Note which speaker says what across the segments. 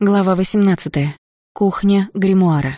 Speaker 1: Глава 18. Кухня гримуара.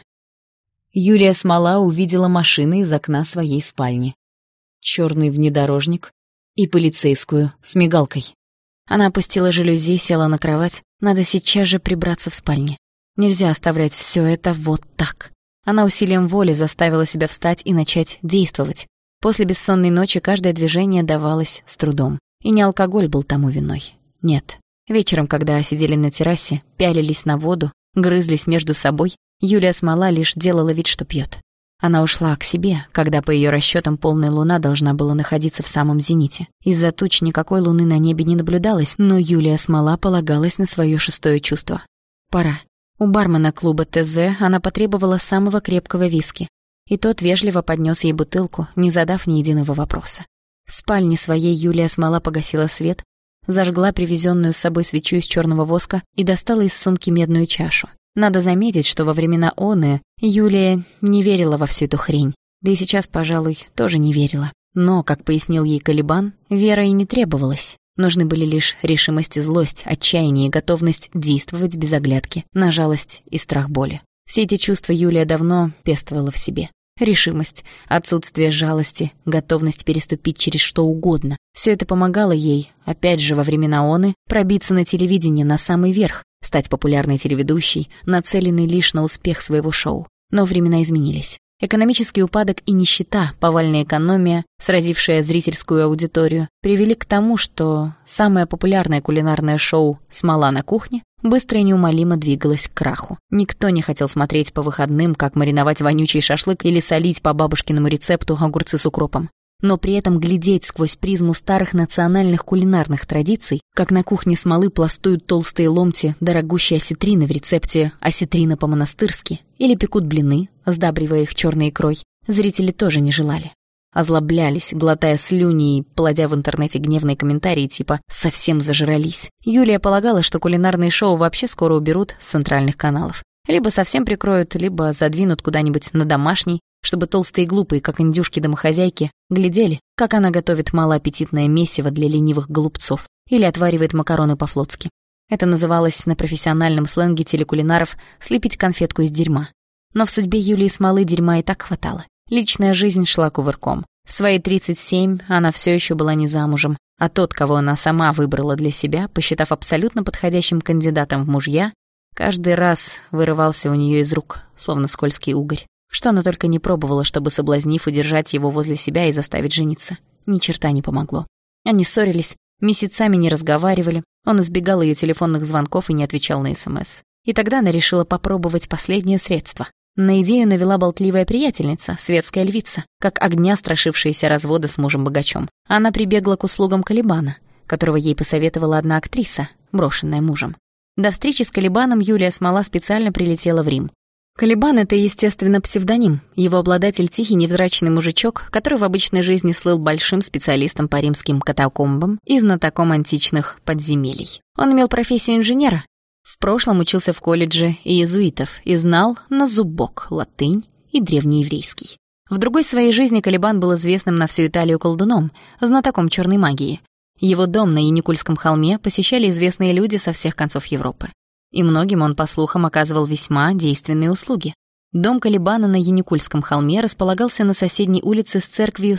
Speaker 1: Юлия Смола увидела машины из окна своей спальни. Чёрный внедорожник и полицейскую с мигалкой. Она опустила жалюзи, села на кровать. Надо сейчас же прибраться в спальне. Нельзя оставлять всё это вот так. Она усилием воли заставила себя встать и начать действовать. После бессонной ночи каждое движение давалось с трудом. И не алкоголь был тому виной. Нет. Вечером, когда сидели на террасе, пялились на воду, грызлись между собой, Юлия Смола лишь делала вид, что пьет. Она ушла к себе, когда, по ее расчетам, полная луна должна была находиться в самом зените. Из-за туч никакой луны на небе не наблюдалось, но Юлия Смола полагалась на свое шестое чувство. Пора. У бармена клуба ТЗ она потребовала самого крепкого виски, и тот вежливо поднес ей бутылку, не задав ни единого вопроса. В спальне своей Юлия Смола погасила свет, зажгла привезенную с собой свечу из черного воска и достала из сумки медную чашу. Надо заметить, что во времена оны Юлия не верила во всю эту хрень, да и сейчас, пожалуй, тоже не верила. Но, как пояснил ей Калибан, вера и не требовалась. Нужны были лишь решимость и злость, отчаяние и готовность действовать без оглядки на жалость и страх боли. Все эти чувства Юлия давно пестовала в себе. Решимость, отсутствие жалости, готовность переступить через что угодно. Все это помогало ей, опять же во времена оны, пробиться на телевидение на самый верх, стать популярной телеведущей, нацеленной лишь на успех своего шоу. Но времена изменились. Экономический упадок и нищета, повальная экономия, сразившая зрительскую аудиторию, привели к тому, что самое популярное кулинарное шоу «Смола на кухне» быстро и неумолимо двигалось к краху. Никто не хотел смотреть по выходным, как мариновать вонючий шашлык или солить по бабушкиному рецепту огурцы с укропом. Но при этом глядеть сквозь призму старых национальных кулинарных традиций, как на кухне Смолы пластуют толстые ломти дорогущей осетрины в рецепте «осетрина по-монастырски» или пекут блины, сдабривая их черной икрой, зрители тоже не желали. Озлоблялись, глотая слюни и плодя в интернете гневные комментарии типа «совсем зажрались». Юлия полагала, что кулинарные шоу вообще скоро уберут с центральных каналов. Либо совсем прикроют, либо задвинут куда-нибудь на домашний, чтобы толстые и глупые, как индюшки-домохозяйки, глядели, как она готовит малоаппетитное месиво для ленивых голубцов или отваривает макароны по-флотски. Это называлось на профессиональном сленге телекулинаров «слепить конфетку из дерьма». Но в судьбе Юлии Смолы дерьма и так хватало. Личная жизнь шла кувырком. В свои 37 она все еще была не замужем, а тот, кого она сама выбрала для себя, посчитав абсолютно подходящим кандидатом в мужья, каждый раз вырывался у нее из рук, словно скользкий угорь. Что она только не пробовала, чтобы, соблазнив, удержать его возле себя и заставить жениться. Ни черта не помогло. Они ссорились, месяцами не разговаривали, он избегал ее телефонных звонков и не отвечал на СМС. И тогда она решила попробовать последнее средство. На идею навела болтливая приятельница, светская львица, как огня страшившаяся развода с мужем-богачом. Она прибегла к услугам Калибана, которого ей посоветовала одна актриса, брошенная мужем. До встречи с Калибаном Юлия Смола специально прилетела в Рим. Калибан — это, естественно, псевдоним. Его обладатель — тихий, невзрачный мужичок, который в обычной жизни слыл большим специалистом по римским катакомбам и знатоком античных подземелий. Он имел профессию инженера. В прошлом учился в колледже иезуитов и знал на зубок латынь и древнееврейский. В другой своей жизни Калибан был известным на всю Италию колдуном, знатоком черной магии. Его дом на Яникульском холме посещали известные люди со всех концов Европы. И многим он, по слухам, оказывал весьма действенные услуги. Дом Калибана на Яникульском холме располагался на соседней улице с церковью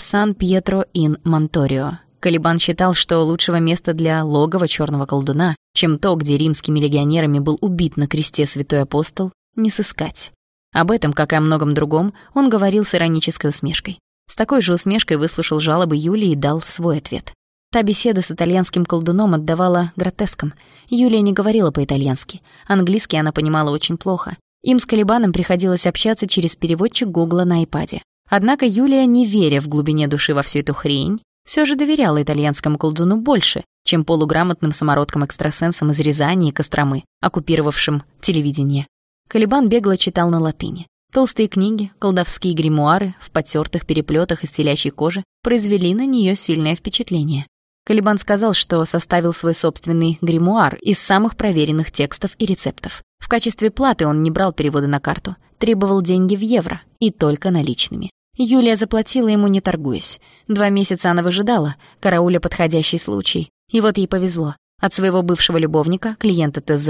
Speaker 1: Сан-Пьетро-ин-Монторио. Калибан считал, что лучшего места для логова черного колдуна, чем то, где римскими легионерами был убит на кресте святой апостол, не сыскать. Об этом, как и о многом другом, он говорил с иронической усмешкой. С такой же усмешкой выслушал жалобы Юлии и дал свой ответ. Та беседа с итальянским колдуном отдавала гротеском. Юлия не говорила по-итальянски. Английский она понимала очень плохо. Им с Калибаном приходилось общаться через переводчик Гугла на айпаде. Однако Юлия, не веря в глубине души во всю эту хрень, все же доверяла итальянскому колдуну больше, чем полуграмотным самородкам-экстрасенсам из Рязани и Костромы, оккупировавшим телевидение. Калибан бегло читал на латыни. Толстые книги, колдовские гримуары в потертых переплетах из телячьей кожи произвели на нее сильное впечатление. Калибан сказал, что составил свой собственный гримуар из самых проверенных текстов и рецептов. В качестве платы он не брал переводы на карту, требовал деньги в евро и только наличными. Юлия заплатила ему, не торгуясь. 2 месяца она выжидала, карауля подходящий случай. И вот ей повезло. От своего бывшего любовника, клиента ТЗ,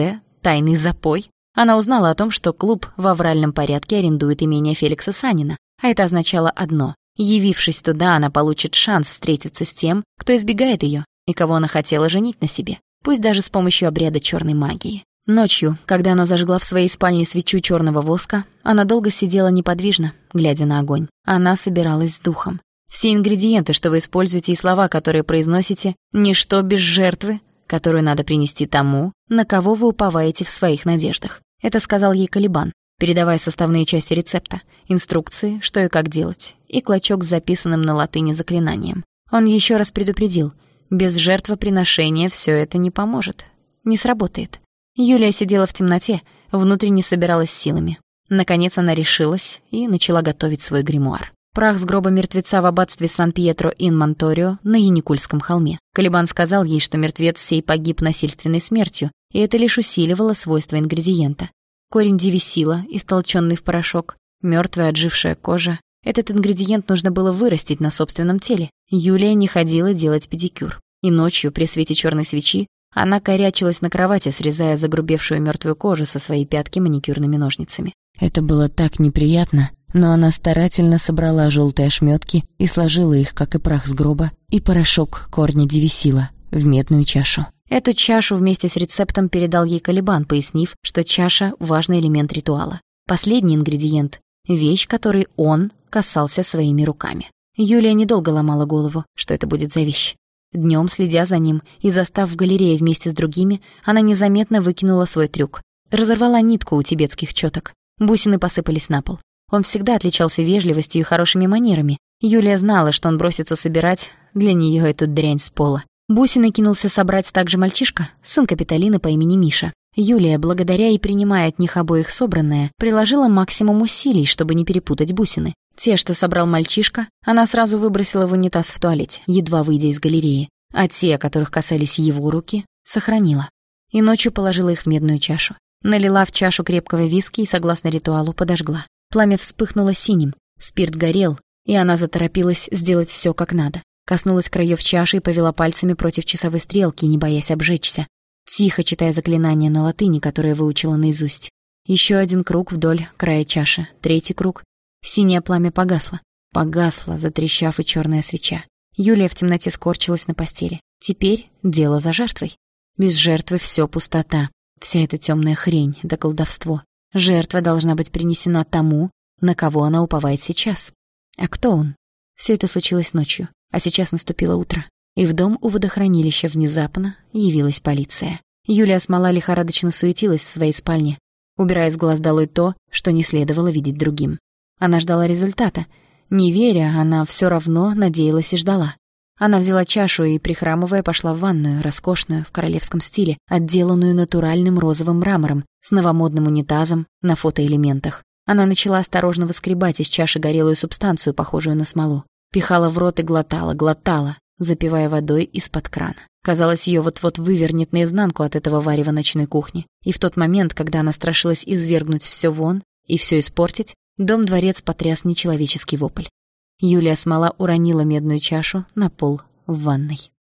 Speaker 1: тайный запой. Она узнала о том, что клуб в авральном порядке арендует имение Феликса Санина, а это означало одно: явившись туда, она получит шанс встретиться с тем, кто избегает ее и кого она хотела женить на себе, пусть даже с помощью обряда черной магии. Ночью, когда она зажгла в своей спальне свечу черного воска, она долго сидела неподвижно, глядя на огонь. Она собиралась с духом. Все ингредиенты, что вы используете, и слова, которые произносите, ничто без жертвы, которую надо принести тому, на кого вы уповаете в своих надеждах. Это сказал ей Калибан, передавая составные части рецепта, инструкции, что и как делать, и клочок с записанным на латыни заклинанием. Он еще раз предупредил: без жертвоприношения все это не поможет, не сработает. Юлия сидела в темноте, внутренне собиралась силами. Наконец она решилась и начала готовить свой гримуар. Прах с гроба мертвеца в аббатстве Сан-Пьетро-ин-Монторио на Яникульском холме. Калибан сказал ей, что мертвец сей погиб насильственной смертью, и это лишь усиливало свойства ингредиента. Корень дивисила, истолченный в порошок, мертвая отжившая кожа. Этот ингредиент нужно было вырастить на собственном теле. Юлия не ходила делать педикюр. И ночью, при свете черной свечи, она корячилась на кровати, срезая загрубевшую мертвую кожу со своей пятки маникюрными ножницами. Это было так неприятно, но она старательно собрала желтые ошметки и сложила их, как и прах с гроба, и порошок корня дивисила, в медную чашу. Эту чашу вместе с рецептом передал ей Калибан, пояснив, что чаша — важный элемент ритуала. Последний ингредиент — вещь, которой он касался своими руками. Юлия недолго ломала голову, что это будет за вещь. Днем, следя за ним и застав в галерее вместе с другими, она незаметно выкинула свой трюк. Разорвала нитку у тибетских чёток. Бусины посыпались на пол. Он всегда отличался вежливостью и хорошими манерами. Юлия знала, что он бросится собирать для неё эту дрянь с пола. Бусины кинулся собрать также мальчишка, сын Капитолины по имени Миша. Юлия, благодаря и принимая от них обоих собранное, приложила максимум усилий, чтобы не перепутать бусины. Те, что собрал мальчишка, она сразу выбросила в унитаз в туалете, едва выйдя из галереи, а те, которых касались его руки, сохранила. И ночью положила их в медную чашу. Налила в чашу крепкого виски и, согласно ритуалу, подожгла. Пламя вспыхнуло синим, спирт горел, и она заторопилась сделать все как надо. Коснулась краев чаши и повела пальцами против часовой стрелки, не боясь обжечься, тихо читая заклинание на латыни, которое выучила наизусть. Еще один круг вдоль края чаши, третий круг. Синее пламя погасло. Погасла, затрещав, и черная свеча. Юлия в темноте скорчилась на постели. Теперь дело за жертвой. Без жертвы все пустота. Вся эта темная хрень, да колдовство. Жертва должна быть принесена тому, на кого она уповает сейчас. А кто он? Все это случилось ночью, а сейчас наступило утро. И в дом у водохранилища внезапно явилась полиция. Юлия Смола лихорадочно суетилась в своей спальне, убирая с глаз долой то, что не следовало видеть другим. Она ждала результата. Не веря, она все равно надеялась и ждала. Она взяла чашу и, прихрамывая, пошла в ванную, роскошную, в королевском стиле, отделанную натуральным розовым мрамором, с новомодным унитазом на фотоэлементах. Она начала осторожно выскребать из чаши горелую субстанцию, похожую на смолу. Пихала в рот и глотала, запивая водой из-под крана. Казалось, ее вот-вот вывернет наизнанку от этого варева ночной кухни. И в тот момент, когда она страшилась извергнуть все вон и все испортить, дом-дворец потряс нечеловеческий вопль. Юлия Смола уронила медную чашу на пол в ванной.